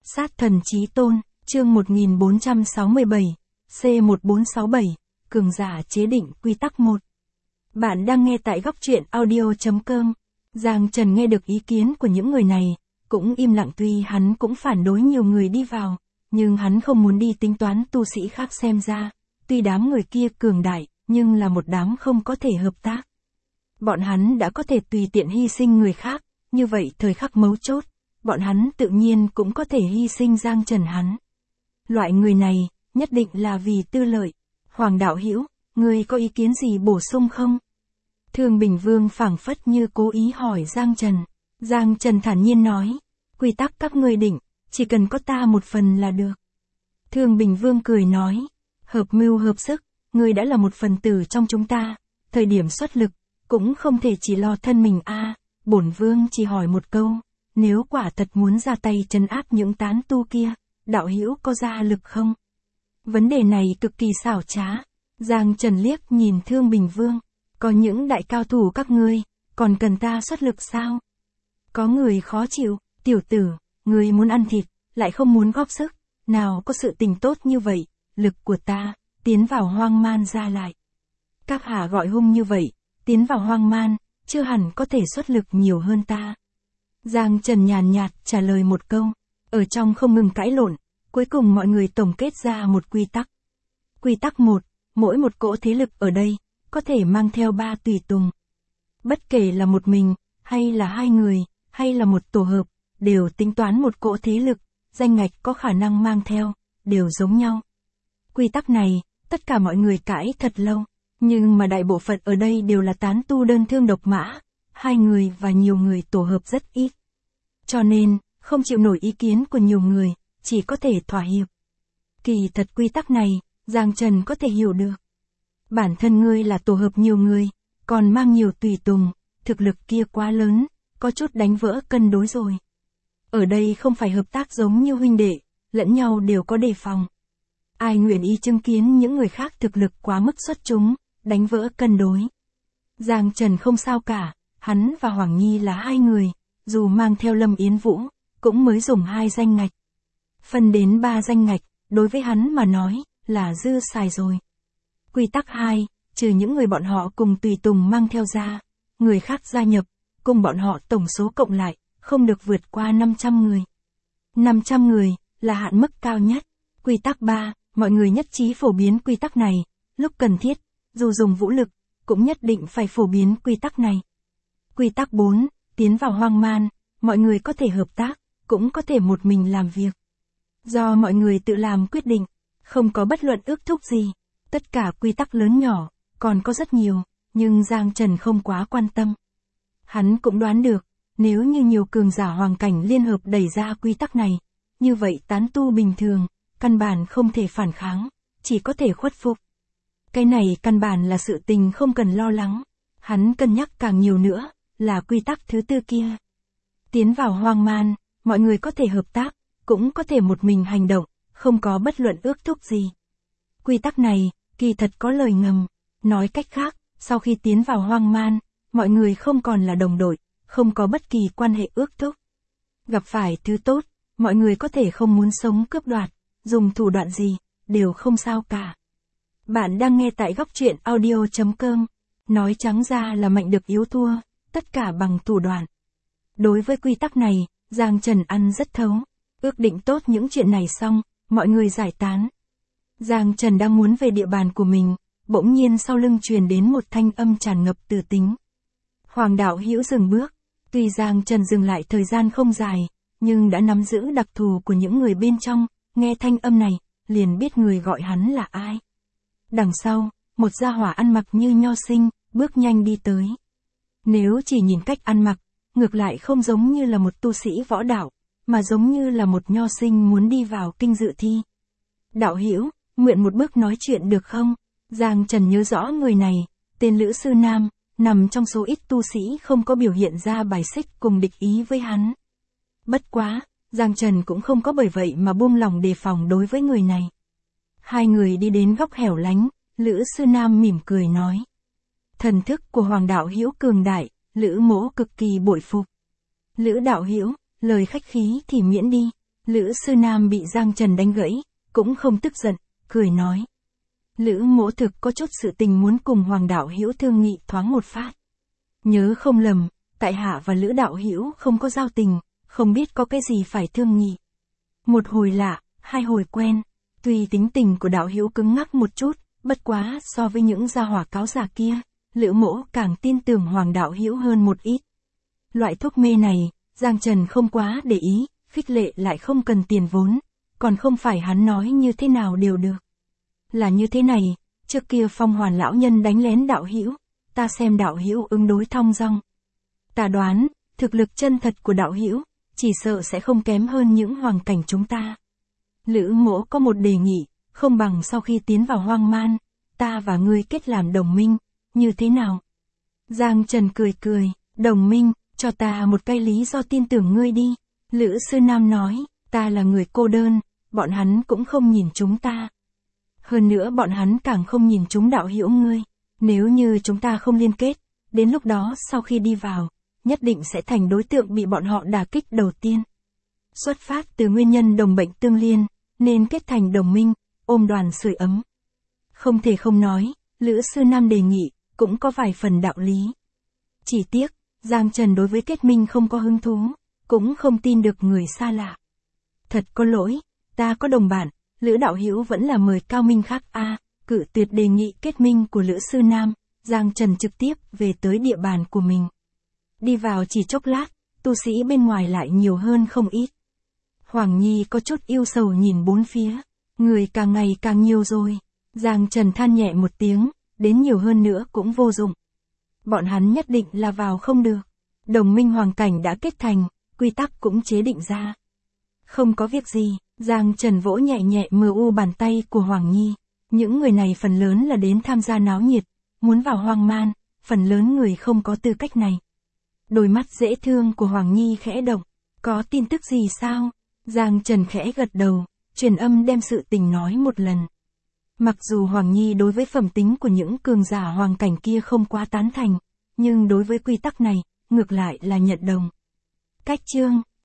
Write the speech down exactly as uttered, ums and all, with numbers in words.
Sát thần chí tôn, chương một nghìn bốn trăm sáu mươi bảy, C một bốn sáu bảy, cường giả chế định quy tắc một. Bạn đang nghe tại góc truyện audio chấm com. Giang Trần nghe được ý kiến của những người này, cũng im lặng tuy hắn cũng phản đối nhiều người đi vào, nhưng hắn không muốn đi tính toán tu sĩ khác xem ra, tuy đám người kia cường đại, nhưng là một đám không có thể hợp tác. Bọn hắn đã có thể tùy tiện hy sinh người khác, như vậy thời khắc mấu chốt, bọn hắn tự nhiên cũng có thể hy sinh Giang Trần hắn. Loại người này, nhất định là vì tư lợi. Hoàng đạo hữu, ngươi có ý kiến gì bổ sung không? Thương Bình Vương phảng phất như cố ý hỏi Giang Trần. Giang Trần thản nhiên nói, quy tắc các ngươi định, chỉ cần có ta một phần là được. Thương Bình Vương cười nói, hợp mưu hợp sức, ngươi đã là một phần tử trong chúng ta, thời điểm xuất lực, cũng không thể chỉ lo thân mình a. À, bổn vương chỉ hỏi một câu, nếu quả thật muốn ra tay trấn áp những tán tu kia, đạo hữu có ra lực không? Vấn đề này cực kỳ xảo trá. Giang Trần liếc nhìn Thương Bình Vương, có những đại cao thủ các ngươi, còn cần ta xuất lực sao? Có người khó chịu, tiểu tử, ngươi muốn ăn thịt, lại không muốn góp sức, nào có sự tình tốt như vậy, lực của ta, tiến vào hoang man ra lại. Các hạ gọi hung như vậy, tiến vào hoang man, chưa hẳn có thể xuất lực nhiều hơn ta. Giang Trần nhàn nhạt trả lời một câu, ở trong không ngừng cãi lộn, cuối cùng mọi người tổng kết ra một quy tắc. Quy tắc một, mỗi một cỗ thế lực ở đây, có thể mang theo ba tùy tùng. Bất kể là một mình, hay là hai người, hay là một tổ hợp, đều tính toán một cỗ thế lực, danh ngạch có khả năng mang theo, đều giống nhau. Quy tắc này, tất cả mọi người cãi thật lâu, nhưng mà đại bộ phận ở đây đều là tán tu đơn thương độc mã, hai người và nhiều người tổ hợp rất ít. Cho nên, không chịu nổi ý kiến của nhiều người, chỉ có thể thỏa hiệp. Kỳ thật quy tắc này, Giang Trần có thể hiểu được. Bản thân ngươi là tổ hợp nhiều người, còn mang nhiều tùy tùng, thực lực kia quá lớn, có chút đánh vỡ cân đối rồi. Ở đây không phải hợp tác giống như huynh đệ, lẫn nhau đều có đề phòng. Ai nguyện ý chứng kiến những người khác thực lực quá mức xuất chúng, đánh vỡ cân đối. Giang Trần không sao cả, hắn và Hoàng Nhi là hai người, dù mang theo Lâm Yến Vũ, cũng mới dùng hai danh ngạch. Phân đến ba danh ngạch, đối với hắn mà nói, là dư xài rồi. Quy tắc hai, trừ những người bọn họ cùng tùy tùng mang theo ra, người khác gia nhập, cùng bọn họ tổng số cộng lại, không được vượt qua năm trăm người. năm trăm người, là hạn mức cao nhất. Quy tắc ba, mọi người nhất trí phổ biến quy tắc này, lúc cần thiết, dù dùng vũ lực, cũng nhất định phải phổ biến quy tắc này. Quy tắc bốn, tiến vào hoang man, mọi người có thể hợp tác, cũng có thể một mình làm việc. Do mọi người tự làm quyết định, không có bất luận ước thúc gì. Tất cả quy tắc lớn nhỏ, còn có rất nhiều, nhưng Giang Trần không quá quan tâm. Hắn cũng đoán được, nếu như nhiều cường giả hoàng cảnh liên hợp đẩy ra quy tắc này, như vậy tán tu bình thường, căn bản không thể phản kháng, chỉ có thể khuất phục. Cái này căn bản là sự tình không cần lo lắng, hắn cân nhắc càng nhiều nữa, là quy tắc thứ tư kia. Tiến vào hoang man, mọi người có thể hợp tác, cũng có thể một mình hành động, không có bất luận ước thúc gì. Quy tắc này, kỳ thật có lời ngầm, nói cách khác, sau khi tiến vào hoang man, mọi người không còn là đồng đội, không có bất kỳ quan hệ ước thúc. Gặp phải thứ tốt, mọi người có thể không muốn sống cướp đoạt, dùng thủ đoạn gì, đều không sao cả. Bạn đang nghe tại góc truyện audio chấm com, nói trắng ra là mạnh được yếu thua, tất cả bằng thủ đoạn. Đối với quy tắc này, Giang Trần ăn rất thấu, ước định tốt những chuyện này xong, mọi người giải tán. Giang Trần đang muốn về địa bàn của mình, bỗng nhiên sau lưng truyền đến một thanh âm tràn ngập từ tính. Hoàng đạo hữu dừng bước, tuy Giang Trần dừng lại thời gian không dài, nhưng đã nắm giữ đặc thù của những người bên trong, nghe thanh âm này, liền biết người gọi hắn là ai. Đằng sau, một gia hỏa ăn mặc như nho sinh, bước nhanh đi tới. Nếu chỉ nhìn cách ăn mặc, ngược lại không giống như là một tu sĩ võ đạo, mà giống như là một nho sinh muốn đi vào kinh dự thi. Đạo hữu, nguyện một bước nói chuyện được không? Giang Trần nhớ rõ người này, tên Lữ Sư Nam, nằm trong số ít tu sĩ không có biểu hiện ra bài xích cùng địch ý với hắn. Bất quá, Giang Trần cũng không có bởi vậy mà buông lòng đề phòng đối với người này. Hai người đi đến góc hẻo lánh, Lữ Sư Nam mỉm cười nói. Thần thức của Hoàng đạo hữu cường đại, Lữ mỗ cực kỳ bội phục. Lữ đạo hữu, lời khách khí thì miễn đi. Lữ Sư Nam bị Giang Trần đánh gãy, cũng không tức giận, cười nói. Lữ mỗ thực có chút sự tình muốn cùng Hoàng đạo hữu thương nghị thoáng một phát. Nhớ không lầm, tại hạ và Lữ đạo hữu không có giao tình, không biết có cái gì phải thương nghị. Một hồi lạ, hai hồi quen, tuy tính tình của đạo hữu cứng ngắc một chút, bất quá so với những gia hỏa cáo già kia, Lữ mỗ càng tin tưởng Hoàng đạo hữu hơn một ít. Loại thuốc mê này, Giang Trần không quá để ý, khích lệ lại không cần tiền vốn, còn không phải hắn nói như thế nào đều được. Là như thế này, trước kia Phong Hoàn lão nhân đánh lén đạo hữu, ta xem đạo hữu ứng đối thong dong. Ta đoán, thực lực chân thật của đạo hữu, chỉ sợ sẽ không kém hơn những hoàng cảnh chúng ta. Lữ mỗ có một đề nghị, không bằng sau khi tiến vào hoang man, ta và ngươi kết làm đồng minh, như thế nào? Giang Trần cười cười, đồng minh, cho ta một cái lý do tin tưởng ngươi đi. Lữ Sư Nam nói, ta là người cô đơn, bọn hắn cũng không nhìn chúng ta. Hơn nữa bọn hắn càng không nhìn chúng đạo hữu ngươi. Nếu như chúng ta không liên kết, đến lúc đó sau khi đi vào, nhất định sẽ thành đối tượng bị bọn họ đả kích đầu tiên. Xuất phát từ nguyên nhân đồng bệnh tương liên, nên kết thành đồng minh, ôm đoàn sưởi ấm. Không thể không nói, Lữ Sư Nam đề nghị, cũng có vài phần đạo lý. Chỉ tiếc, Giang Trần đối với kết minh không có hứng thú, cũng không tin được người xa lạ. Thật có lỗi, ta có đồng bạn, Lữ đạo hữu vẫn là mời cao minh khác a. À, cự tuyệt đề nghị kết minh của Lữ Sư Nam, Giang Trần trực tiếp về tới địa bàn của mình. Đi vào chỉ chốc lát, tu sĩ bên ngoài lại nhiều hơn không ít. Hoàng Nhi có chút yêu sầu nhìn bốn phía, người càng ngày càng nhiều rồi. Giang Trần than nhẹ một tiếng, đến nhiều hơn nữa cũng vô dụng. Bọn hắn nhất định là vào không được. Đồng minh hoàng cảnh đã kết thành, quy tắc cũng chế định ra. Không có việc gì, Giang Trần vỗ nhẹ nhẹ mờ u bàn tay của Hoàng Nhi. Những người này phần lớn là đến tham gia náo nhiệt, muốn vào hoang man, phần lớn người không có tư cách này. Đôi mắt dễ thương của Hoàng Nhi khẽ động, có tin tức gì sao? Giang Trần khẽ gật đầu, truyền âm đem sự tình nói một lần. Mặc dù Hoàng Nhi đối với phẩm tính của những cường giả hoàng cảnh kia không quá tán thành, nhưng đối với quy tắc này, ngược lại là nhận đồng. Cách chương